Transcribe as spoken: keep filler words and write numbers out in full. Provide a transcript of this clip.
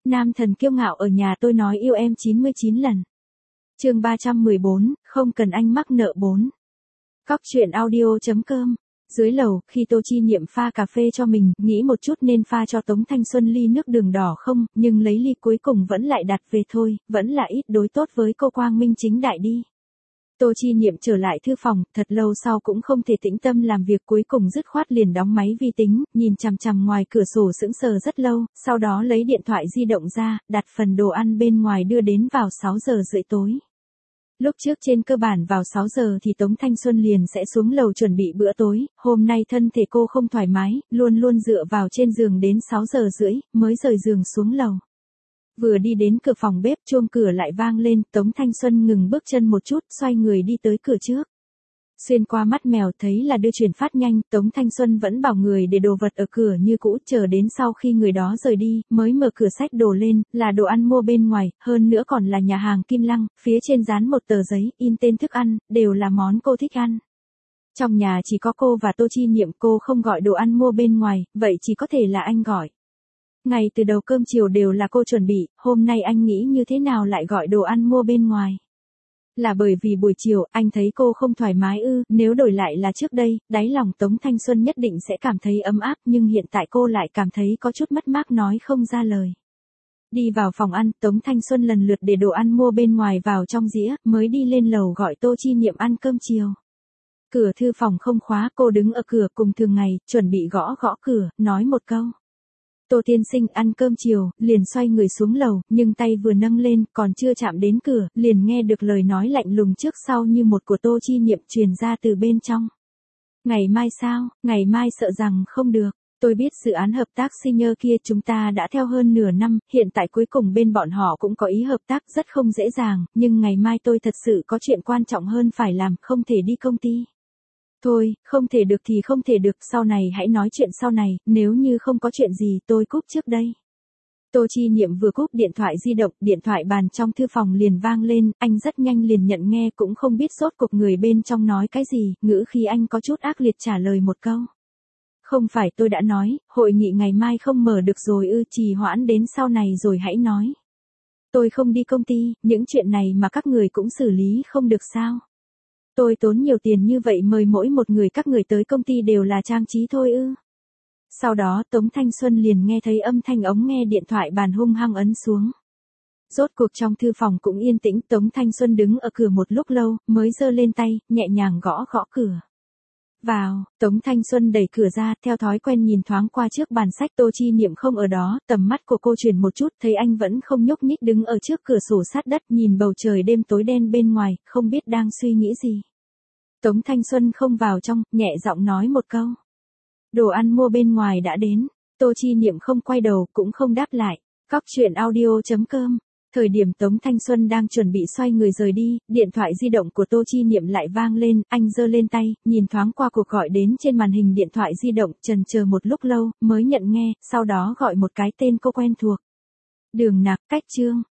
Nam thần kiêu ngạo ở nhà tôi nói yêu em chín mươi chín lần. Chương ba trăm mười bốn, không cần anh mắc nợ bốn. Cóc truyện audio chấm com. Dưới lầu, khi Tô Chi Niệm pha cà phê cho mình, nghĩ một chút nên pha cho Tống Thanh Xuân ly nước đường đỏ không, nhưng lấy ly cuối cùng vẫn lại đặt về thôi, vẫn là ít đối tốt với cô quang minh chính đại đi. Tô Chi Niệm trở lại thư phòng, thật lâu sau cũng không thể tĩnh tâm làm việc, cuối cùng dứt khoát liền đóng máy vi tính, nhìn chằm chằm ngoài cửa sổ sững sờ rất lâu, sau đó lấy điện thoại di động ra, đặt phần đồ ăn bên ngoài đưa đến vào sáu giờ rưỡi tối. Lúc trước trên cơ bản vào sáu giờ thì Tống Thanh Xuân liền sẽ xuống lầu chuẩn bị bữa tối, hôm nay thân thể cô không thoải mái, luôn luôn dựa vào trên giường đến sáu giờ rưỡi, mới rời giường xuống lầu. Vừa đi đến cửa phòng bếp, chuông cửa lại vang lên, Tống Thanh Xuân ngừng bước chân một chút, xoay người đi tới cửa trước. Xuyên qua mắt mèo thấy là đưa chuyển phát nhanh, Tống Thanh Xuân vẫn bảo người để đồ vật ở cửa như cũ, chờ đến sau khi người đó rời đi, mới mở cửa xách đồ lên, là đồ ăn mua bên ngoài, hơn nữa còn là nhà hàng Kim Lăng, phía trên dán một tờ giấy, in tên thức ăn, đều là món cô thích ăn. Trong nhà chỉ có cô và Tô Chi Niệm, cô không gọi đồ ăn mua bên ngoài, vậy chỉ có thể là anh gọi. Ngày từ đầu cơm chiều đều là cô chuẩn bị, hôm nay anh nghĩ như thế nào lại gọi đồ ăn mua bên ngoài. Là bởi vì buổi chiều, anh thấy cô không thoải mái ư, nếu đổi lại là trước đây, đáy lòng Tống Thanh Xuân nhất định sẽ cảm thấy ấm áp, nhưng hiện tại cô lại cảm thấy có chút mất mát nói không ra lời. Đi vào phòng ăn, Tống Thanh Xuân lần lượt để đồ ăn mua bên ngoài vào trong dĩa, mới đi lên lầu gọi Tô Chi Niệm ăn cơm chiều. Cửa thư phòng không khóa, cô đứng ở cửa cùng thường ngày, chuẩn bị gõ gõ cửa, nói một câu. Tô tiên sinh ăn cơm chiều, liền xoay người xuống lầu, nhưng tay vừa nâng lên, còn chưa chạm đến cửa, liền nghe được lời nói lạnh lùng trước sau như một của Tô Chi Niệm truyền ra từ bên trong. Ngày mai sao, ngày mai sợ rằng không được, tôi biết dự án hợp tác senior kia chúng ta đã theo hơn nửa năm, hiện tại cuối cùng bên bọn họ cũng có ý hợp tác rất không dễ dàng, nhưng ngày mai tôi thật sự có chuyện quan trọng hơn phải làm, không thể đi công ty. Thôi, không thể được thì không thể được, sau này hãy nói chuyện sau này, nếu như không có chuyện gì tôi cúp trước đây. Tô Chi Niệm vừa cúp điện thoại di động, điện thoại bàn trong thư phòng liền vang lên, anh rất nhanh liền nhận nghe, cũng không biết rốt cuộc người bên trong nói cái gì, ngữ khí anh có chút ác liệt trả lời một câu. Không phải tôi đã nói, hội nghị ngày mai không mở được rồi ư, trì hoãn đến sau này rồi hãy nói. Tôi không đi công ty, những chuyện này mà các người cũng xử lý không được sao? Tôi tốn nhiều tiền như vậy mời mỗi một người các người tới công ty đều là trang trí thôi ư. Sau đó Tống Thanh Xuân liền nghe thấy âm thanh ống nghe điện thoại bàn hung hăng ấn xuống. Rốt cuộc trong thư phòng cũng yên tĩnh, Tống Thanh Xuân đứng ở cửa một lúc lâu, mới giơ lên tay, nhẹ nhàng gõ gõ cửa. Vào, Tống Thanh Xuân đẩy cửa ra, theo thói quen nhìn thoáng qua trước bàn sách, Tô Chi Niệm không ở đó, tầm mắt của cô chuyển một chút, thấy anh vẫn không nhúc nhích đứng ở trước cửa sổ sát đất, nhìn bầu trời đêm tối đen bên ngoài, không biết đang suy nghĩ gì. Tống Thanh Xuân không vào trong, nhẹ giọng nói một câu. Đồ ăn mua bên ngoài đã đến, Tô Chi Niệm không quay đầu, cũng không đáp lại. Cóc truyện audio chấm com. Thời điểm Tống Thanh Xuân đang chuẩn bị xoay người rời đi, điện thoại di động của Tô Chi Niệm lại vang lên, anh giơ lên tay, nhìn thoáng qua cuộc gọi đến trên màn hình điện thoại di động, chần chờ một lúc lâu, mới nhận nghe, sau đó gọi một cái tên cô quen thuộc. Đường Nạc, Cách Trương.